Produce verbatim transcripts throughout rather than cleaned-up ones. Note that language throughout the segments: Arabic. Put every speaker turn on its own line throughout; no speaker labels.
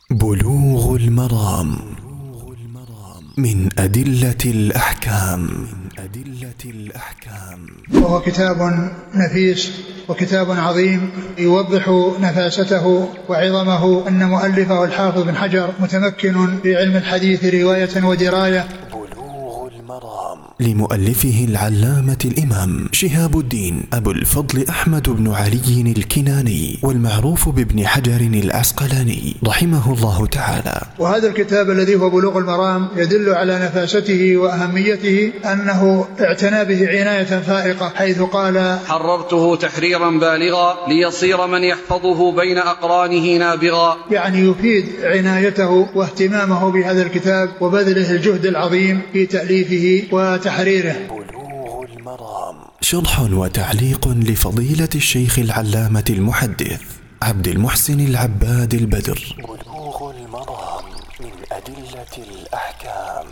بلوغ المرام من أدلة الأحكام.
وهو كتاب نفيس وكتاب عظيم يوضح نفاسته وعظمه. أن مؤلفه الحافظ بن حجر متمكن في علم الحديث رواية ودراية.
لمؤلفه العلامة الإمام شهاب الدين أبو الفضل أحمد بن علي الكناني، والمعروف بابن حجر العسقلاني رحمه الله تعالى.
وهذا الكتاب الذي هو بلوغ المرام يدل على نفاسته وأهميته، أنه اعتنى به عناية فائقة، حيث قال:
حررته تحريرا بالغا ليصير من يحفظه بين أقرانه نابغا.
يعني يفيد عنايته واهتمامه بهذا الكتاب وبذله الجهد العظيم في تأليفه وتحريره.
بلوغ المرام شرح وتعليق لفضيلة الشيخ العلامة المحدث عبد المحسن العباد البدر. بلوغ المرام من أدلة الأحكام.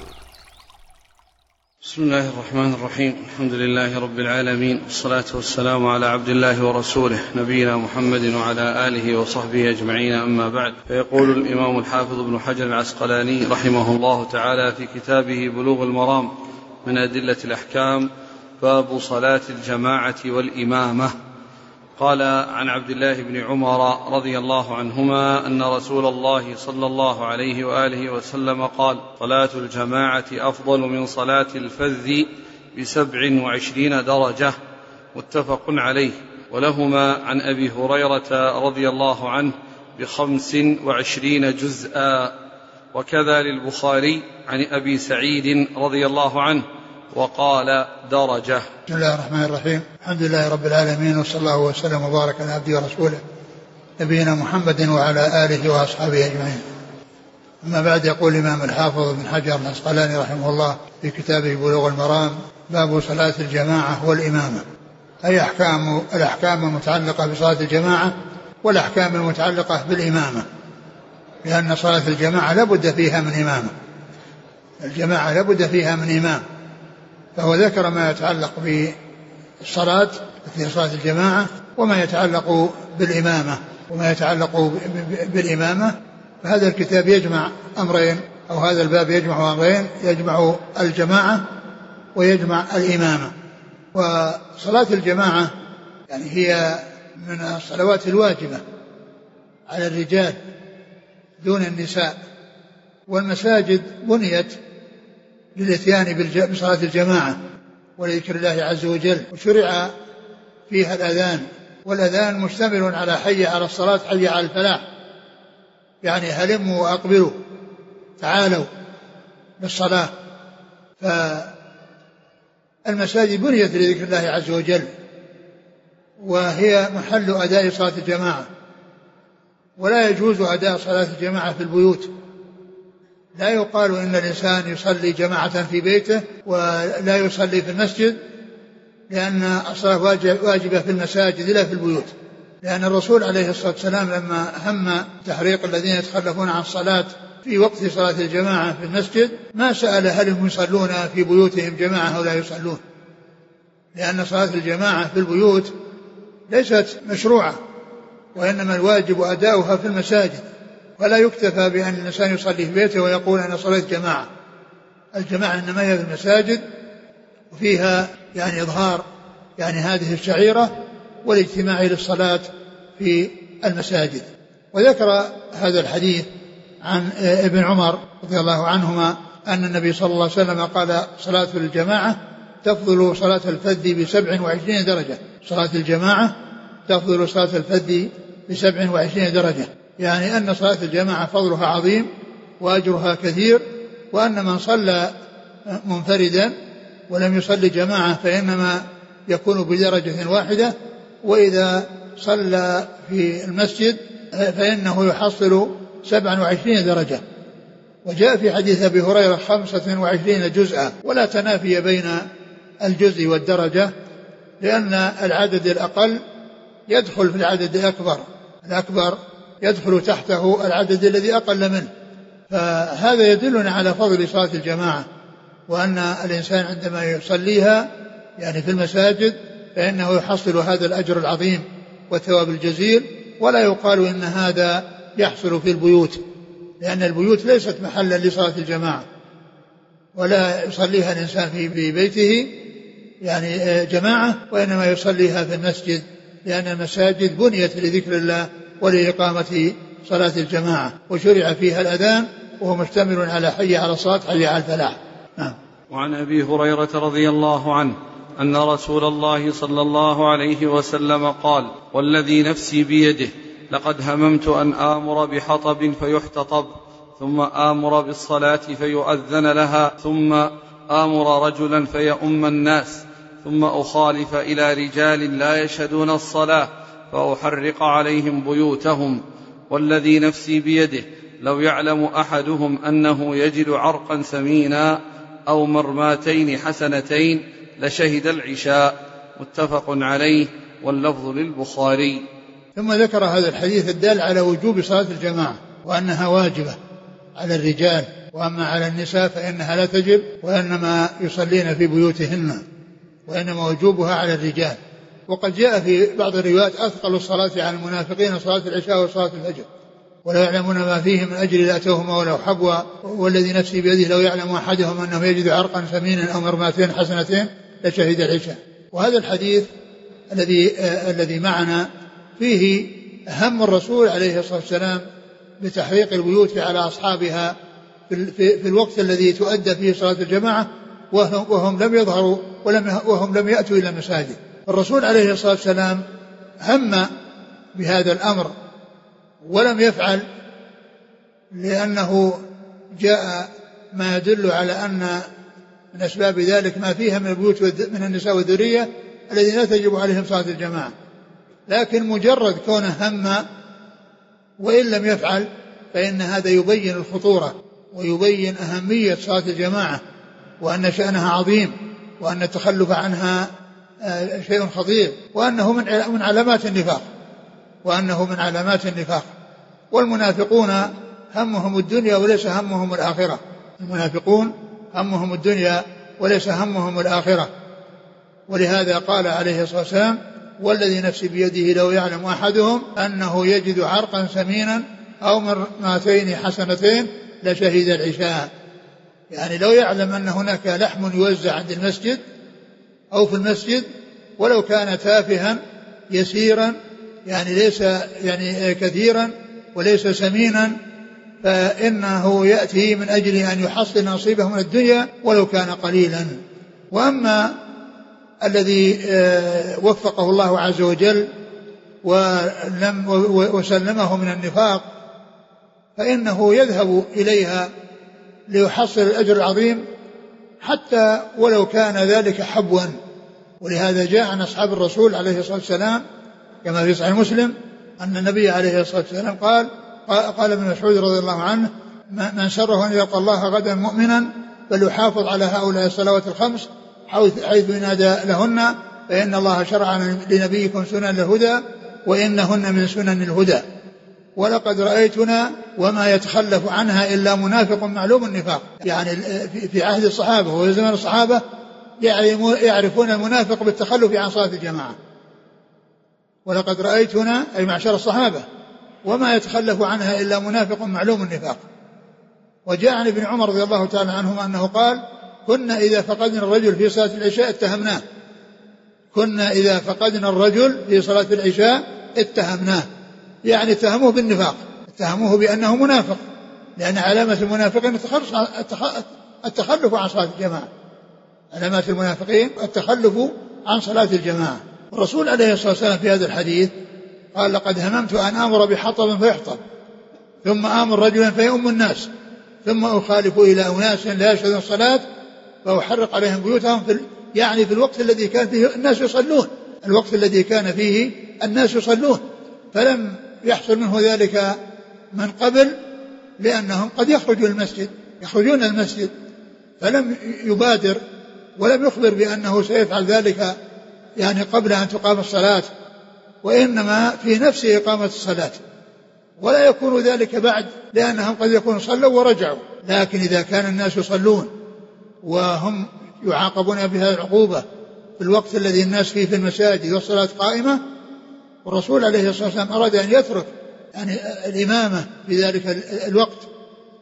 بسم الله الرحمن الرحيم. الحمد لله رب العالمين، والصلاة والسلام على عبد الله ورسوله نبينا محمد وعلى آله وصحبه أجمعين، أما بعد. فيقول الإمام الحافظ ابن حجر العسقلاني رحمه الله تعالى في كتابه بلوغ المرام من أدلة الأحكام: باب صلاة الجماعة والإمامة. قال: عن عبد الله بن عمر رضي الله عنهما أن رسول الله صلى الله عليه وآله وسلم قال: صلاة الجماعة أفضل من صلاة الفذ بسبع وعشرين درجة. متفق عليه. ولهما عن أبي هريرة رضي الله عنه بخمس وعشرين جزءا. وكذا للبخاري عن أبي سعيد رضي الله عنه وقال: درجة.
بسم الله الرحمن الرحيم. الحمد لله رب العالمين، وصلى الله وسلم وبارك على عبده ورسوله نبينا محمد وعلى آله وأصحابه أجمعين. أما بعد، يقول الإمام الحافظ بن حجر العسقلاني رحمه الله في كتابه بلوغ المرام: باب صلاة الجماعة والإمامة، أي أحكام الأحكام المتعلقة بصلاة الجماعة والأحكام المتعلقة بالإمامة، لأن صلاة الجماعة لابد فيها من إمامة. الجماعة لابد فيها من إمام، فهو ذكر ما يتعلق بالصلاة في صلاة الجماعة، وما يتعلق بالإمامة وما يتعلق بالإمامة. فهذا الكتاب يجمع أمرين، أو هذا الباب يجمع أمرين، يجمع الجماعة ويجمع الإمامة. وصلاة الجماعة يعني هي من الصلوات الواجبة على الرجال دون النساء، والمساجد بنيت للاتيان بصلاة الجماعة ولذكر الله عز وجل، وشرع فيها الأذان، والأذان مشتمل على حي على الصلاة حي على الفلاح، يعني هلموا وأقبلوا، تعالوا بالصلاة. فالمساجد بنيت لذكر الله عز وجل، وهي محل أداء صلاة الجماعة، ولا يجوز أداء صلاة الجماعة في البيوت. لا يقال إن الإنسان يصلي جماعة في بيته ولا يصلي في المسجد، لأن الصلاة واجبة في المساجد لا في البيوت، لأن الرسول عليه الصلاة والسلام لما هم تحريق الذين يتخلفون عن الصلاة في وقت صلاة الجماعة في المسجد ما سأل هل هم يصلون في بيوتهم جماعة أو لا يصلون، لأن صلاة الجماعة في البيوت ليست مشروعة، وإنما الواجب أداؤها في المساجد. ولا يكتفى بأن الإنسان يصلي في بيته ويقول أنا صليت جماعة. الجماعة إنما هي في المساجد، وفيها يعني إظهار يعني هذه الشعيرة والاجتماع للصلاة في المساجد. وذكر هذا الحديث عن ابن عمر رضي الله عنهما أن النبي صلى الله عليه وسلم قال: صلاة الجماعة تفضل صلاة الفذ بسبع وعشرين درجة. صلاة الجماعة تفضل صلاة الفذ بسبع وعشرين درجة، يعني أن صلاة الجماعة فضلها عظيم وأجرها كثير، وأن من صلى منفردا ولم يصلي جماعة فإنما يكون بدرجة واحدة، وإذا صلى في المسجد فإنه يحصل سبعا وعشرين درجة. وجاء في حديث أبي هريرة خمسة وعشرين جزءا، ولا تنافي بين الجزء والدرجة، لأن العدد الأقل يدخل في العدد الأكبر، الأكبر يدخل تحته العدد الذي أقل منه. فهذا يدلنا على فضل صلاة الجماعة، وأن الإنسان عندما يصليها يعني في المساجد فإنه يحصل هذا الأجر العظيم والثواب الجزيل، ولا يقال إن هذا يحصل في البيوت، لأن البيوت ليست محلا لصلاة الجماعة، ولا يصليها الإنسان في بيته يعني جماعة، وإنما يصليها في المسجد، لأن المساجد بنيت لذكر الله ولإقامة صلاة الجماعة، وشرع فيها الأذان وهو مشتمل على حي على الصلاة حي على الفلاح. نعم.
وعن أبي هريرة رضي الله عنه أن رسول الله صلى الله عليه وسلم قال: والذي نفسي بيده لقد هممت أن آمر بحطب فيحتطب، ثم آمر بالصلاة فيؤذن لها، ثم آمر رجلا فيؤم الناس، ثم أخالف إلى رجال لا يشهدون الصلاة فأحرق عليهم بيوتهم. والذي نفسي بيده لو يعلم أحدهم أنه يجد عرقا ثمينا أو مرماتين حسنتين لشهد العشاء. متفق عليه، واللفظ للبخاري.
ثم ذكر هذا الحديث الدال على وجوب صلاة الجماعة، وأنها واجبة على الرجال، وأما على النساء فإنها لا تجب، وإنما يصلين في بيوتهن، وإنما وجوبها على الرجال. وقد جاء في بعض الروايات: أثقل الصلاة على المنافقين صلاة العشاء وصلاة الفجر، ولا يعلمون ما فيه من أجل لأتوهما ولو حبوا. والذي نفسي بيده لو يعلم أحدهم أنه يجد عرقا ثمينا أو مرماتين حسنتين لشهد العشاء. وهذا الحديث الذي آه الذي معنا فيه هم الرسول عليه الصلاة والسلام بتحريق البيوت على أصحابها في, في, في الوقت الذي تؤدى فيه صلاة الجماعة، وهم, وهم لم يظهروا ولم وهم لم يأتوا إلى المساجد. الرسول عليه الصلاة والسلام هم بهذا الأمر ولم يفعل، لأنه جاء ما يدل على أن من أسباب ذلك ما فيها من البيوت من النساء والذرية الذين لا تجب عليهم صلاة الجماعة. لكن مجرد كونه هم وإن لم يفعل فإن هذا يبين الخطورة ويبين أهمية صلاة الجماعة، وأن شأنها عظيم، وأن التخلف عنها شيء خطير، وأنه من علامات النفاق وأنه من علامات النفاق. والمنافقون همهم الدنيا وليس همهم الآخرة. المنافقون همهم الدنيا وليس همهم الآخرة. ولهذا قال عليه الصلاة والسلام: والذي نفسي بيده لو يعلم أحدهم أنه يجد عرقا ثمينا أو مرماتين حسنتين لشهد العشاء. يعني لو يعلم أن هناك لحم يوزع عند المسجد أو في المسجد ولو كان تافها يسيرا، يعني ليس يعني كثيرا وليس سمينا، فإنه يأتي من أجل أن يحصل نصيبه من الدنيا ولو كان قليلا. وأما الذي وفقه الله عز وجل ولم وسلمه من النفاق فإنه يذهب إليها ليحصل الأجر العظيم حتى ولو كان ذلك حبوا. ولهذا جاء عن أصحاب الرسول عليه الصلاة والسلام كما في صحيح مسلم أن النبي عليه الصلاة والسلام قال قال ابن مسعود رضي الله عنه: من سره أن يلقى الله غدا مؤمنا فليحافظ على هؤلاء الصلوات الخمس حيث ينادى لهن، فإن الله شرع لنبيكم سنن الهدى وإنهن من سنن الهدى. ولقد رأيتنا وما يتخلف عنها إلا منافق معلوم النفاق. يعني في عهد الصحابة وفي زمن الصحابة يعرفون المنافق بالتخلف عن صلاة الجماعة. ولقد رأيتنا أي معشر الصحابة وما يتخلف عنها إلا منافق معلوم النفاق. وجاء عن ابن عمر رضي الله تعالى عنهما أنه قال: كنا إذا فقدنا الرجل في صلاة العشاء اتهمناه كنا إذا فقدنا الرجل في صلاة العشاء اتهمناه يعني اتهموه بالنفاق، اتهموه بأنه منافق، لأن علامة المنافقين التخلف عن صلاة الجماعة. علامات المنافقين التخلف عن صلاة الجماعة. الرسول عليه الصلاة والسلام في هذا الحديث قال: لقد هممت أن آمر بحطب فيحطب، ثم آمر رجلا فيؤم الناس، ثم أخالف إلى أناس لا يشهدون الصلاة فأحرق عليهم بيوتهم في يعني في الوقت الذي كان فيه الناس يصلون الوقت الذي كان فيه الناس يصلون فلم يحصل منه ذلك من قبل، لأنهم قد يخرجوا المسجد يخرجون المسجد فلم يبادر ولم يخبر بأنه سيفعل ذلك يعني قبل أن تقام الصلاة، وإنما في نفس إقامة الصلاة، ولا يكون ذلك بعد، لأنهم قد يكونوا صلوا ورجعوا. لكن إذا كان الناس يصلون وهم يعاقبون بهذه العقوبة في الوقت الذي الناس فيه في المساجد والصلاة قائمة، والرسول عليه الصلاة والسلام أراد أن يترك يعني الإمامة في ذلك الوقت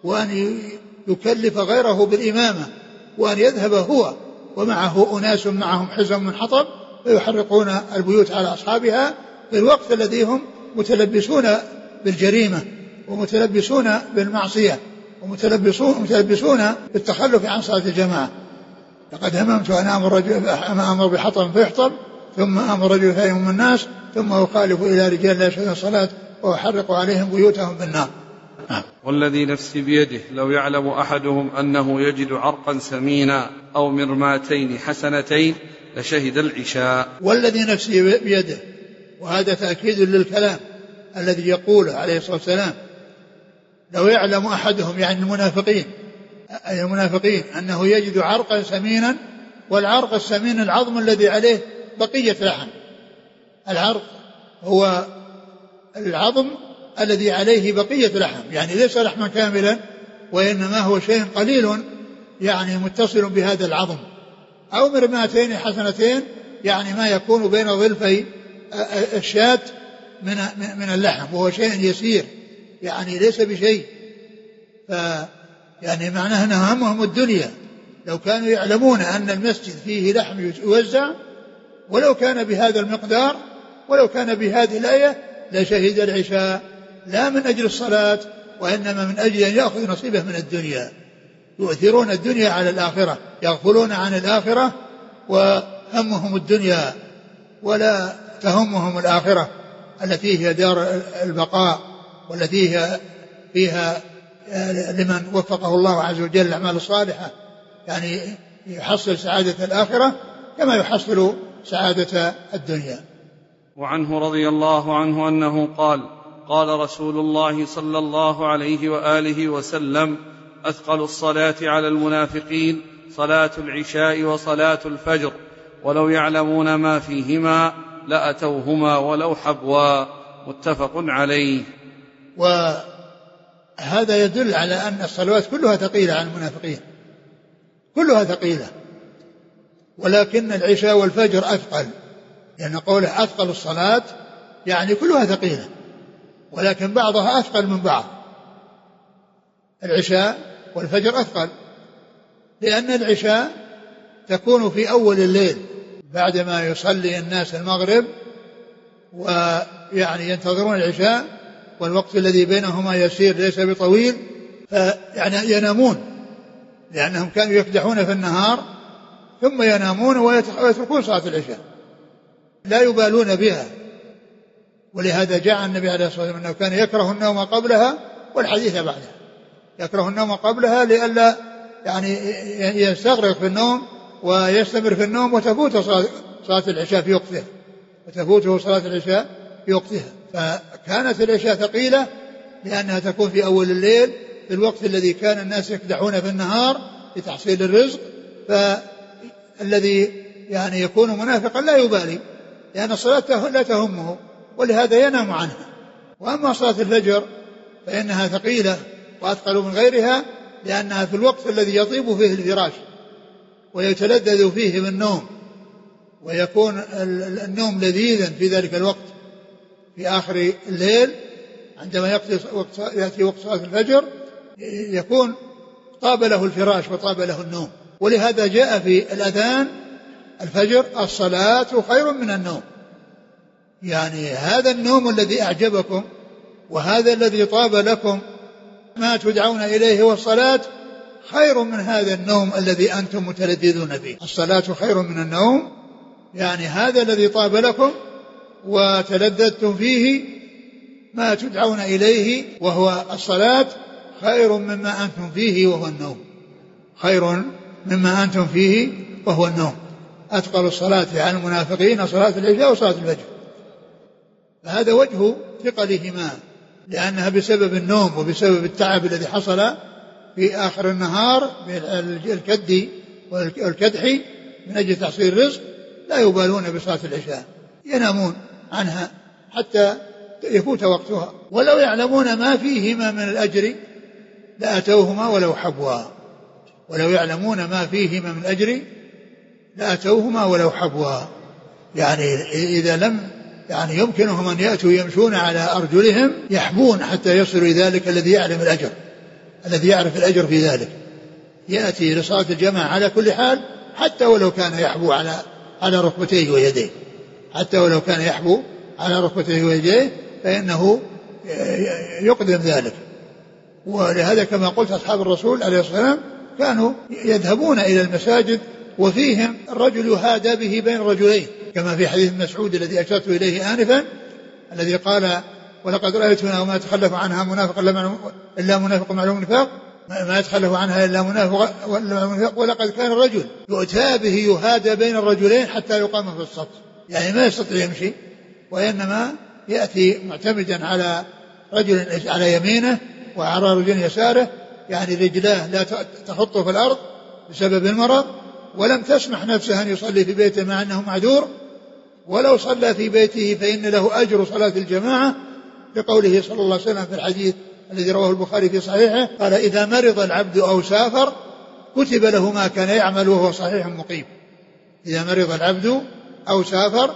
وأن يكلف غيره بالإمامة، وأن يذهب هو ومعه أناس معهم حزم من حطب فيحرقون البيوت على أصحابها في الوقت الذي هم متلبسون بالجريمة ومتلبسون بالمعصية ومتلبسون متلبسون بالتخلف عن صلاة الجماعة. لقد هممت أن أمر رجل أمر بحطب فيحطب ثم أمر رجل فيهم الناس ثم أخالف إلى رجال لا يشهدون الصلاة وأحرق عليهم بيوتهم بالنار.
والذي نفسي بيده لو يعلم أحدهم أنه يجد عرقا سمينا أو مرماتين حسنتين لشهد العشاء.
والذي نفسي بيده، وهذا تأكيد للكلام الذي يقوله عليه الصلاة والسلام، لو يعلم أحدهم يعني المنافقين أي المنافقين أنه يجد عرقا سمينا، والعرق السمين العظم الذي عليه بقية لحم. العرق هو العظم الذي عليه بقية لحم، يعني ليس لحما كاملا وإنما هو شيء قليل يعني متصل بهذا العظم. أو مرماتين حسنتين يعني ما يكون بين ظلفي الشاة من من اللحم، وهو شيء يسير يعني ليس بشيء. ف يعني معناه أنه همهم الدنيا. لو كانوا يعلمون أن المسجد فيه لحم يوزع ولو كان بهذا المقدار ولو كان بهذه الآية لشهد العشاء، لا من أجل الصلاة وإنما من أجل أن يأخذ نصيبه من الدنيا. يؤثرون الدنيا على الآخرة، يغفلون عن الآخرة وهمهم الدنيا ولا تهمهم الآخرة التي هي دار البقاء والتي هي فيها لمن وفقه الله عز وجل الأعمال الصالحة يعني يحصل سعادة الآخرة كما يحصل سعادة الدنيا.
وعنه رضي الله عنه أنه قال قال رسول الله صلى الله عليه وآله وسلم أثقل الصلاة على المنافقين صلاة العشاء وصلاة الفجر ولو يعلمون ما فيهما لأتوهما ولو حبوا. متفق عليه.
وهذا يدل على أن الصلوات كلها ثقيلة على المنافقين، كلها ثقيلة، ولكن العشاء والفجر أثقل، لأن قوله أثقل الصلاة يعني كلها ثقيلة، ولكن بعضها أثقل من بعض. العشاء والفجر أثقل لأن العشاء تكون في أول الليل بعدما يصلي الناس المغرب ويعني ينتظرون العشاء، والوقت الذي بينهما يسير ليس بطويل، فيعني ينامون لأنهم كانوا يكدحون في النهار ثم ينامون ويتركون صلاة العشاء لا يبالون بها. ولهذا جاء النبي عليه الصلاة والسلام أنه كان يكره النوم قبلها والحديث بعدها، يكره النوم قبلها لئلا يعني يستغرق في النوم ويستمر في النوم وتفوت صلاة العشاء في وقتها وتفوته صلاة العشاء في وقتها. فكانت العشاء ثقيلة لأنها تكون في أول الليل في الوقت الذي كان الناس يكدحون في النهار لتحصيل الرزق، فالذي يعني يكون منافقا لا يبالي لأن الصلاة لا تهمه ولهذا ينام عنها. وأما صلاة الفجر فإنها ثقيلة وأثقل من غيرها لأنها في الوقت الذي يطيب فيه الفراش ويتلذذ فيه بالنوم ويكون النوم لذيذا في ذلك الوقت في آخر الليل عندما يأتي وقت صلاة الفجر يكون طاب له الفراش وطاب له النوم. ولهذا جاء في الأذان الفجر الصلاة خير من النوم، يعني هذا النوم الذي أعجبكم وهذا الذي طاب لكم ما تدعون إليه والصلاة خير من هذا النوم الذي أنتم متلذذون فيه. الصلاة خير من النوم، يعني هذا الذي طاب لكم وتلذذتم فيه ما تدعون إليه وهو الصلاة خير مما أنتم فيه وهو النوم، خير مما أنتم فيه وهو النوم. أثقل الصلاة على المنافقين صلاة العشاء وصلاة الفجر، فهذا وجه ثقلهما لأنها بسبب النوم وبسبب التعب الذي حصل في آخر النهار بالكد والكدح من أجل تحصيل الرزق لا يبالون بصلاة العشاء، ينامون عنها حتى يفوت وقتها. ولو يعلمون ما فيهما من الأجر لأتوهما ولو حبوا، ولو يعلمون ما فيهما من الأجر لأتوهما ولو حبوا، يعني إذا لم يعني يمكنهم أن يأتوا يمشون على أرجلهم يحبون حتى يصلوا إلى ذلك الذي يعلم الأجر الذي يعرف الأجر في ذلك يأتي لصلاة الجماعة على كل حال، حتى ولو كان يحبو على على ركبتيه ويديه، حتى ولو كان يحبو على ركبتيه ويديه فإنه يقدم ذلك. ولهذا كما قلت أصحاب الرسول عليه الصلاة والسلام كانوا يذهبون إلى المساجد وفيهم الرجل يهادى به بين رجلين، كما في حديث مسعود الذي أشرت إليه آنفا الذي قال ولقد رأيتنا وما يتخلف عنها منافق إلا منافق معلوم نفاق، ما يتخلف عنها إلا منافق، ولقد كان الرجل يؤتى به يهادى بين الرجلين حتى يقام في الصف، يعني ما يستطيع يمشي وإنما يأتي معتمدا على رجل على يمينه وعلى رجل يساره، يعني رجلاه لا تخط في الأرض بسبب المرض، ولم تسمح نفسه أن يصلي في بيته مع أنه معذور، ولو صلى في بيته فإن له أجر صلاة الجماعة، لقوله صلى الله عليه وسلم في الحديث الذي رواه البخاري في صحيحه قال إذا مرض العبد أو سافر كتب له ما كان يعمل وهو صحيح مقيم. إذا مرض العبد أو سافر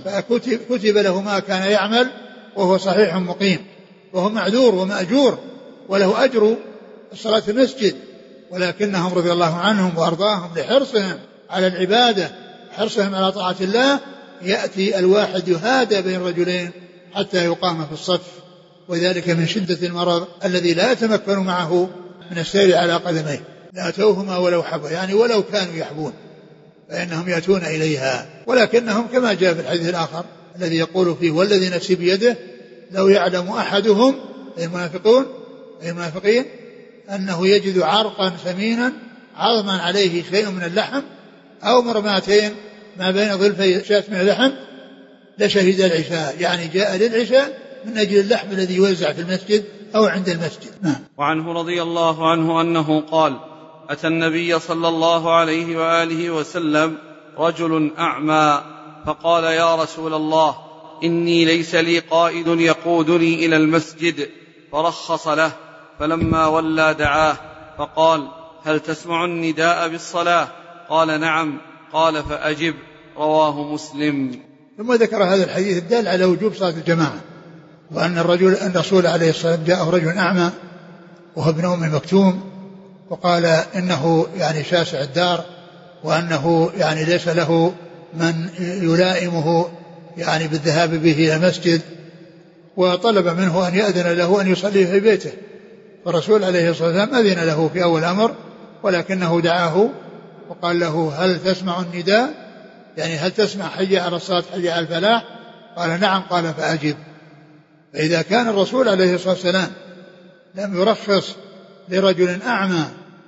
فكتب له ما كان يعمل وهو صحيح مقيم، وهو معذور ومأجور وله أجر الصلاة في المسجد، ولكنهم رضي الله عنهم وأرضاهم لحرصهم على العبادة حرصهم على طاعة الله يأتي الواحد يهادى بين رجلين حتى يقام في الصف، وذلك من شدة المرض الذي لا يتمكن معه من السير على قدميه، لا أتوهما ولو حبوا، يعني ولو كانوا يحبون فإنهم يأتون إليها، ولكنهم كما جاء في الحديث الآخر الذي يقول فيه والذي نفسي بيده لو يعلم أحدهم المنافقون المنافقين أنه يجد عرقا ثمينا عظما عليه شيء من اللحم أو مرماتين ما بين ظلفي شاة من اللحم لشهد العشاء، يعني جاء للعشاء من أجل اللحم الذي يوزع في المسجد أو عند المسجد. نعم.
وعنه رضي الله عنه أنه قال أتى النبي صلى الله عليه وآله وسلم رجل أعمى فقال يا رسول الله إني ليس لي قائد يقودني إلى المسجد، فرخص له، فلما ولى دعاه فقال هل تسمع النداء بالصلاة؟ قال نعم. قال فأجب. رواه مسلم.
ثم ذكر هذا الحديث الدال على وجوب صلاة الجماعة، وأن الرجل أن الرسول عليه الصلاة والسلام جاءه رجل أعمى وهو ابن أم مكتوم، وقال إنه يعني شاسع الدار وأنه يعني ليس له من يلائمه يعني بالذهاب به إلى المسجد، وطلب منه أن يأذن له أن يصلي في بيته، فالرسول عليه الصلاة والسلام أذن له في أول أمر، ولكنه دعاه وقال له هل تسمع النداء، يعني هل تسمع حي على الصلاة حي على الفلاح؟ قال نعم. قال فأجب. فإذا كان الرسول عليه الصلاة والسلام لم يرخص لرجل أعمى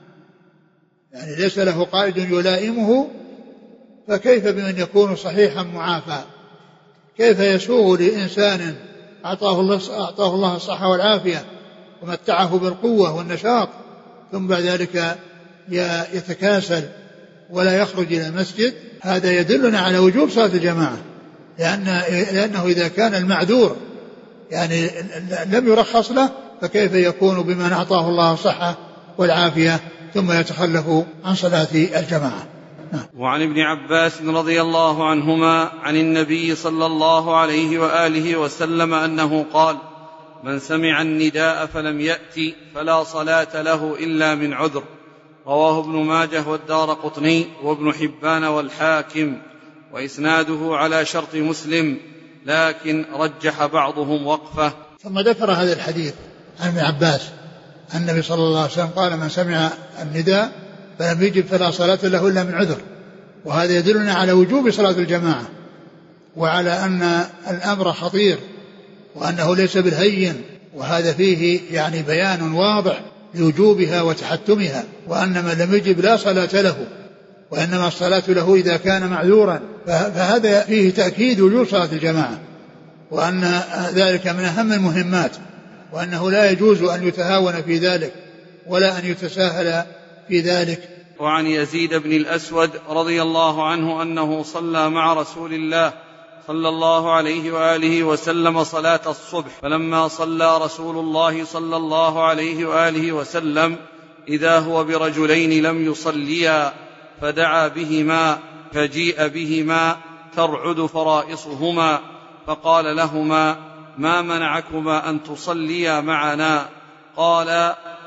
يعني ليس له قائد يلائمه، فكيف بمن يكون صحيحا معافى؟ كيف يسوغ لإنسان أعطاه الله, أعطاه الله الصحة والعافية ومتعه بالقوة والنشاط ثم بعد ذلك يتكاسل ولا يخرج إلى المسجد؟ هذا يدلنا على وجوب صلاة الجماعة، لأن لأنه إذا كان المعذور يعني لم يرخص له فكيف يكون بمن أعطاه الله الصحة والعافية ثم يتخلف عن صلاة الجماعة؟
وعن ابن عباس رضي الله عنهما عن النبي صلى الله عليه وآله وسلم أنه قال من سمع النداء فلم يأتي فلا صلاة له إلا من عذر. رواه ابن ماجه والدارقطني وابن حبان والحاكم، وإسناده على شرط مسلم، لكن رجح بعضهم وقفه.
ثم ذكر هذا الحديث عن ابن عباس أن النبي صلى الله عليه وسلم قال من سمع النداء فلم يجب فلا صلاة له إلا من عذر، وهذا يدلنا على وجوب صلاة الجماعة وعلى أن الأمر خطير وأنه ليس بالهين، وهذا فيه يعني بيان واضح لوجوبها وتحتمها، وأن من لم يجب لا صلاة له وإنما الصلاة له إذا كان معذورا، فهذا فيه تأكيد وجوب صلاة الجماعة، وأن ذلك من أهم المهمات، وأنه لا يجوز أن يتهاون في ذلك ولا أن يتساهل في ذلك.
وعن يزيد بن الأسود رضي الله عنه أنه صلى مع رسول الله صلى الله عليه وآله وسلم صلاة الصبح، فلما صلى رسول الله صلى الله عليه وآله وسلم إذا هو برجلين لم يصليا فدعا بهما فجيء بهما ترعد فرائصهما فقال لهما ما منعكما أن تصليا معنا؟ قال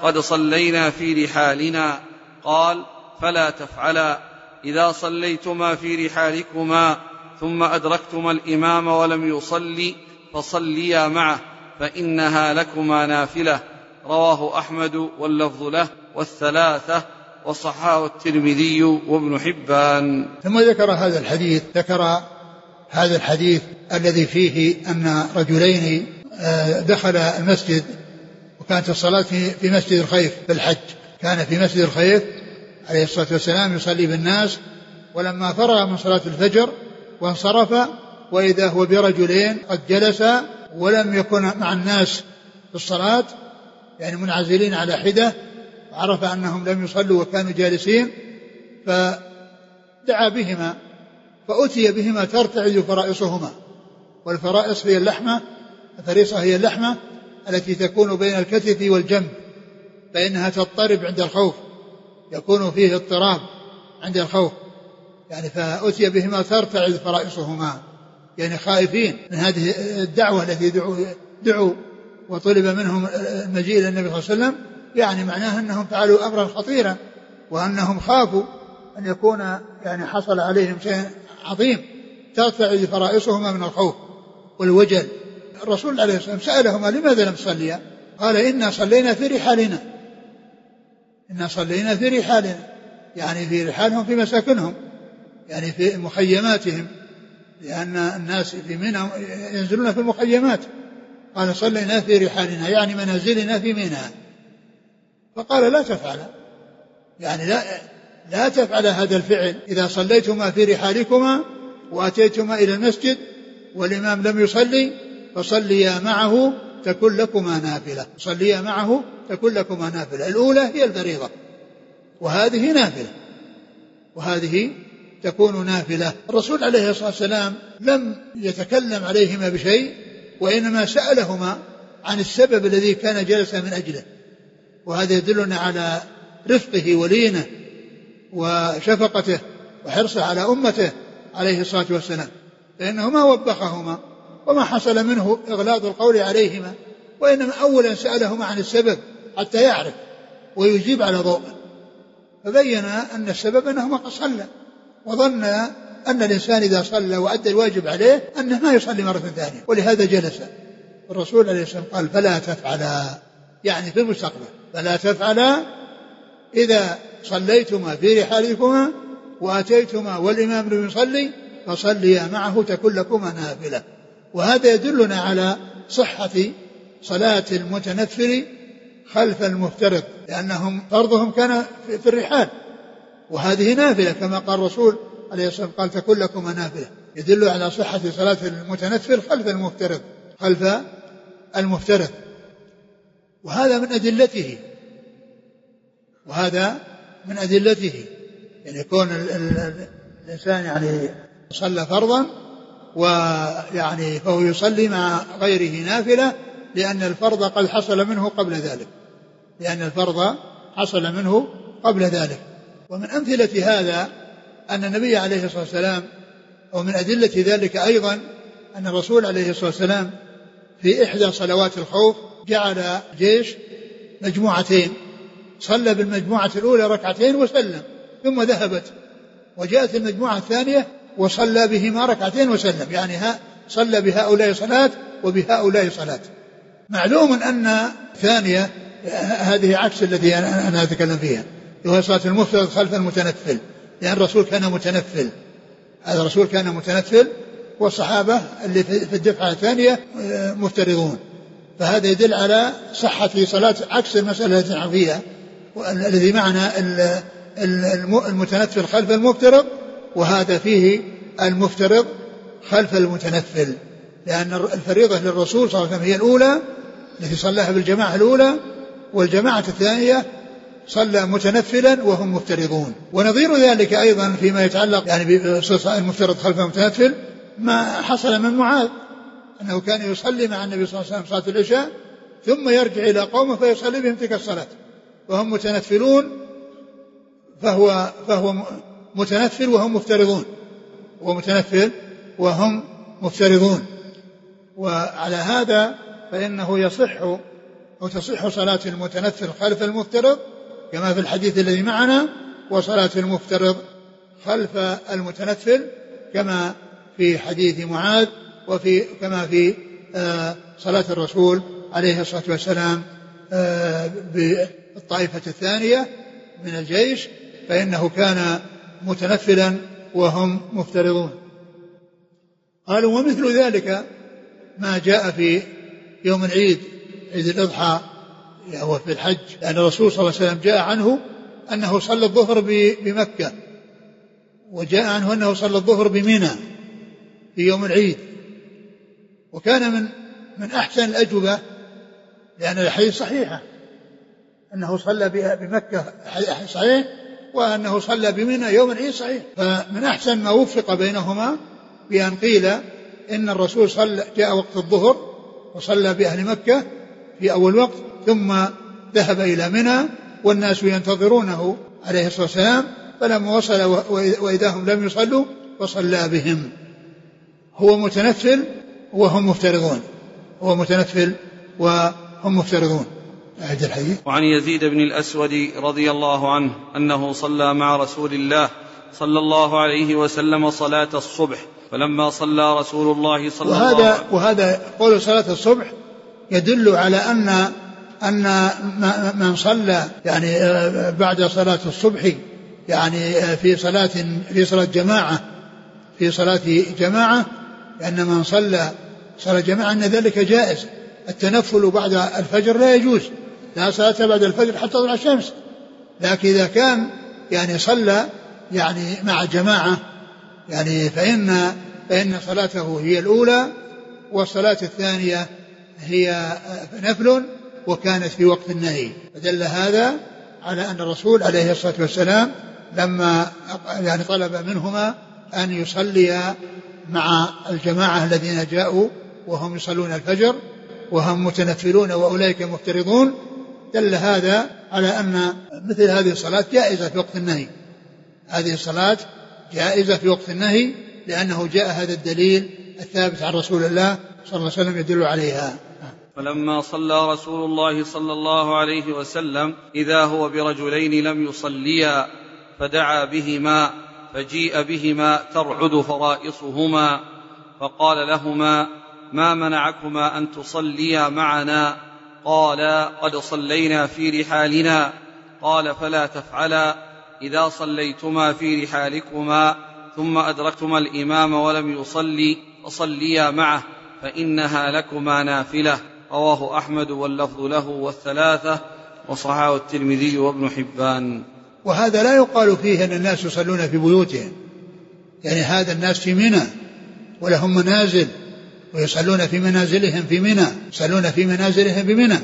قد صلينا في رحالنا. قال: فلا تفعلا، إذا صليتما في رحالكما ثم أدركتما الإمام ولم يصلي فصليا معه، فإنها لكما نافلة. رواه أحمد واللفظ له والثلاثة، وصححه الترمذي وابن حبان.
ثم ذكر هذا الحديث ذكر هذا الحديث الذي فيه أن رجلين دخل المسجد، وكانت الصلاة في مسجد الخيف في الحج، كان في مسجد الخيف عليه الصلاة والسلام يصلي بالناس، ولما فرغ من صلاة الفجر وانصرف وإذا هو برجلين قد جلس ولم يكن مع الناس في الصلاة، يعني منعزلين على حدة، وعرف أنهم لم يصلوا وكانوا جالسين، فدعا بهما فأتي بهما ترتعد فرائصهما، والفرائص هي اللحمة، الفريصة هي اللحمة التي تكون بين الكتف والجنب، فإنها تضطرب عند الخوف، يكون فيه اضطراب عند الخوف، يعني فأتي بهما ترتعد فرائصهما، يعني خائفين من هذه الدعوة التي دعوا, دعوا وطلب منهم المجيء إلى النبي صلى الله عليه وسلم، يعني معناه أنهم فعلوا أمرا خطيرا، وأنهم خافوا أن يكون يعني حصل عليهم شيء عظيم، ترتعد فرائصهما من الخوف والوجل. الرسول عليه الصلاة والسلام سألهما: لماذا لم تصليا؟ قال: إنا صلينا في رحالنا، إنا صلينا في رحالنا، يعني في رحالهم في مساكنهم، يعني في مخيماتهم، لأن الناس في منى ينزلون في المخيمات. قال: صلينا في رحالنا، يعني منازلنا في منى. فقال: لا تفعل، يعني لا, لا تفعل هذا الفعل، إذا صليتما في رحالكما وأتيتما إلى المسجد والإمام لم يصلي فصليا معه تكن لكما نافلة، صليا معه تكن لكما نافلة. الأولى هي الفريضة، وهذه نافلة، وهذه تكون نافلة. الرسول عليه الصلاة والسلام لم يتكلم عليهما بشيء، وإنما سألهما عن السبب الذي كان جلسا من أجله، وهذا يدلنا على رفقه ولينه وشفقته وحرصه على أمته عليه الصلاة والسلام، فإنه ما وبخهما وما حصل منه إغلاظ القول عليهما، وإنما أولا سألهما عن السبب حتى يعرف ويجيب على ضوءه، فبين أن السبب أنهما قد صلى، وظن أن الإنسان إذا صلى وأدى الواجب عليه أنه ما يصلي مرة ثانية، ولهذا جلس. الرسول عليه الصلاة والسلام قال: فلا تفعلا، يعني في المستقبل، فلا تفعلا إذا صليتما في رحالكما وأتيتما والإمام لم يصلي فصليا معه تكن لكما نافلة. وهذا يدلنا على صحة صلاة المتنفل خلف المفترض، لأنهم فرضهم كان في الرحال، وهذه نافلة كما قال الرسول عليه الصلاة والسلام، قال: تكن لكما نافلة، يدل على صحة صلاة المتنفل خلف المفترض خلف المفترض. وهذا من أدلته وهذا من أدلته يعني يكون الإنسان يعني صلى فرضا ويعني فهو يصلي مع غيره نافلة، لأن الفرض قد حصل منه قبل ذلك لأن الفرض حصل منه قبل ذلك. ومن أمثلة هذا أن النبي عليه الصلاة والسلام، ومن أدلة ذلك أيضا أن الرسول عليه الصلاة والسلام في إحدى صلوات الخوف جعل جيش مجموعتين، صلى بالمجموعة الأولى ركعتين وسلم، ثم ذهبت وجاءت المجموعة الثانية وصلى بهما ركعتين وسلم، يعني ها صلى بهؤلاء صلاة وبهؤلاء صلاة. معلوم أن ثانية هذه عكس الذي أنا أتكلم فيها، وهي صلاة المفترض خلف المتنفل، لأن الرسول كان متنفل، هذا الرسول كان متنفل والصحابة اللي في الدفعة الثانية مفترضون، فهذا يدل على صحة صلاة عكس المسألة التي نحن فيها، الذي معنى المتنفل خلف المفترض، وهذا فيه المفترض خلف المتنفل، لأن الفريضة للرسول صلى الله عليه وسلم هي الأولى التي صلىها بالجماعة الأولى، والجماعة الثانية صلى متنفلا وهم مفترضون. ونظير ذلك أيضا فيما يتعلق يعني بالمفترض خلف المتنفل ما حصل من معاذ، أنه كان يصلي مع النبي صلى الله عليه وسلم صلاة العشاء ثم يرجع إلى قومه فيصلي بهم تلك الصلاة وهم متنفلون، فهو, فهو متنفل وهم مفترضون ومتنفل وهم مفترضون. وعلى هذا فإنه يصح أو تصح صلاة المتنفل خلف المفترض كما في الحديث الذي معنا، وصلاة المفترض خلف المتنفل كما في حديث معاذ، وفي كما في آه صلاة الرسول عليه الصلاة والسلام آه بالطائفة الثانية من الجيش، فإنه كان متنفلا وهم مفترضون. قالوا ومثل ذلك ما جاء في يوم العيد، عيد الأضحى وهو في الحج، لأن الرسول صلى الله عليه وسلم جاء عنه أنه صلى الظهر بمكة، وجاء عنه أنه صلى الظهر بمنى في يوم العيد، وكان من من أحسن الأجوبة، لأن الحديث صحيحة أنه صلى بمكة صحيح، وأنه صلى بمنى يوم العيد صحيح. فمن أحسن ما وفق بينهما بأن قيل إن الرسول صلى جاء وقت الظهر وصلى بأهل مكة في أول وقت، ثم ذهب إلى منى والناس ينتظرونه عليه الصلاة والسلام، فلما وصل وإذا هم لم يصلوا وصلى بهم. هو متنفل وهم مفترضون، هو متنفل وهم مفترضون. أعد الحديث.
وعن يزيد بن الأسود رضي الله عنه أنه صلى مع رسول الله صلى الله عليه وسلم صلاة الصبح، فلما صلى رسول الله صلى الله عليه وسلم
وهذا قول صلاة الصبح يدل على أن أن من صلى يعني بعد صلاة الصبح يعني في صلاة في صلاة جماعة في صلاة جماعة لأن من صلى صلاة جماعة أن ذلك جائز. التنفل بعد الفجر لا يجوز، لا صلاة بعد الفجر حتى تطلع الشمس، لكن إذا كان يعني صلى يعني مع جماعة يعني فإن فإن صلاته هي الأولى، والصلاة الثانية هي نفل وكانت في وقت النهي. فدل هذا على أن الرسول عليه الصلاة والسلام لما يعني طلب منهما أن يصلي مع الجماعة الذين جاءوا وهم يصلون الفجر وهم متنفلون وأولئك مفترضون، دل هذا على أن مثل هذه الصلاة جائزة في وقت النهي. هذه الصلاة جائزة في وقت النهي لأنه جاء هذا الدليل الثابت عن رسول الله صلى الله عليه وسلم يدل عليها.
فلما صلى رسول الله صلى الله عليه وسلم إذا هو برجلين لم يصليا فدعا بهما، فجيء بهما ترعد فرائصهما، فقال لهما ما منعكما أن تصليا معنا؟ قالا قد صلينا في رحالنا. قال فلا تفعلا، إذا صليتما في رحالكما ثم أدركتما الإمام ولم يصلي فصليا معه، فإنها لكما نافلة. رواه أحمد واللفظ له والثلاثة، وصححه الترمذي وابن حبان.
وهذا لا يقال فيه أن الناس يصلون في بيوتهم، يعني هذا الناس في منى ولهم منازل ويصلون في منازلهم في منى، يصلون في منازلهم بمنى،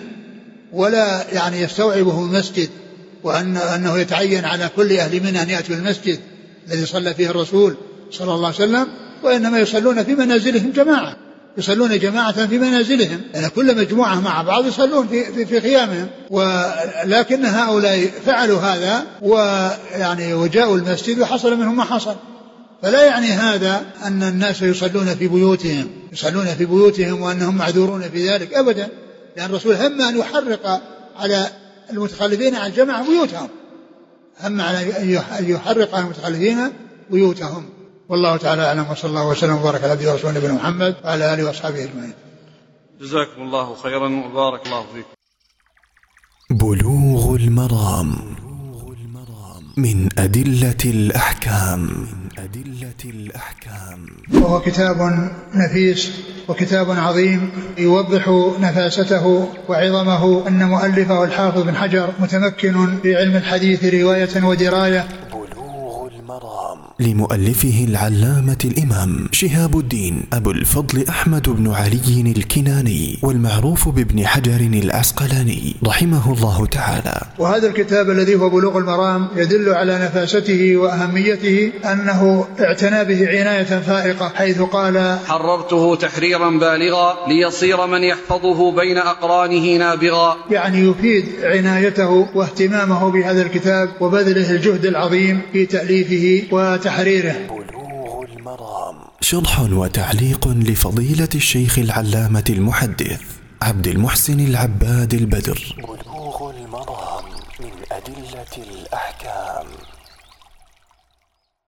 ولا يعني يستوعبه المسجد وأن أنه يتعين على كل أهل منى أن يأتوا المسجد الذي صلى فيه الرسول صلى الله عليه وسلم، وإنما يصلون في منازلهم جماعة، يصلون جماعة في منازلهم، لأن يعني كل مجموعة مع بعض يصلون في, في, في خيامهم. ولكن هؤلاء فعلوا هذا ويعني وجاءوا المسجد وحصل منهم ما حصل، فلا يعني هذا أن الناس يصلون في بيوتهم يصلون في بيوتهم وأنهم معذورون في ذلك أبدا، لأن الرسول هم أن يحرق على المتخلفين عن جماعة بيوتهم، هم على أن يحرق على المتخلفين بيوتهم. والله تعالى أعلم، وصلى الله وسلم وبارك على عبده ورسوله نبينا محمد وعلى آله وأصحابه أجمعين.
جزاكم الله خيرا وبارك الله فيكم.
بلوغ المرام من أدلة الأحكام. أدلة الأحكام
وهو كتاب نفيس وكتاب عظيم يوضح نفاسته وعظمه. أن مؤلفه الحافظ بن حجر متمكن في علم الحديث رواية ودراية.
بلوغ المرام لمؤلفه العلامة الإمام شهاب الدين أبو الفضل أحمد بن علي الكناني، والمعروف بابن حجر العسقلاني رحمه الله تعالى.
وهذا الكتاب الذي هو بلوغ المرام يدل على نفاسته وأهميته، أنه اعتنى به عناية فائقة، حيث قال
حررته تحريرا بالغا ليصير من يحفظه بين أقرانه نابغا،
يعني يفيد عنايته واهتمامه بهذا الكتاب وبذله الجهد العظيم في تأليفه وتحريره.
بلوغ المرام شرح وتعليق لفضيلة الشيخ العلامة المحدث عبد المحسن العباد البدر.
بلوغ المرام من أدلة الأحكام.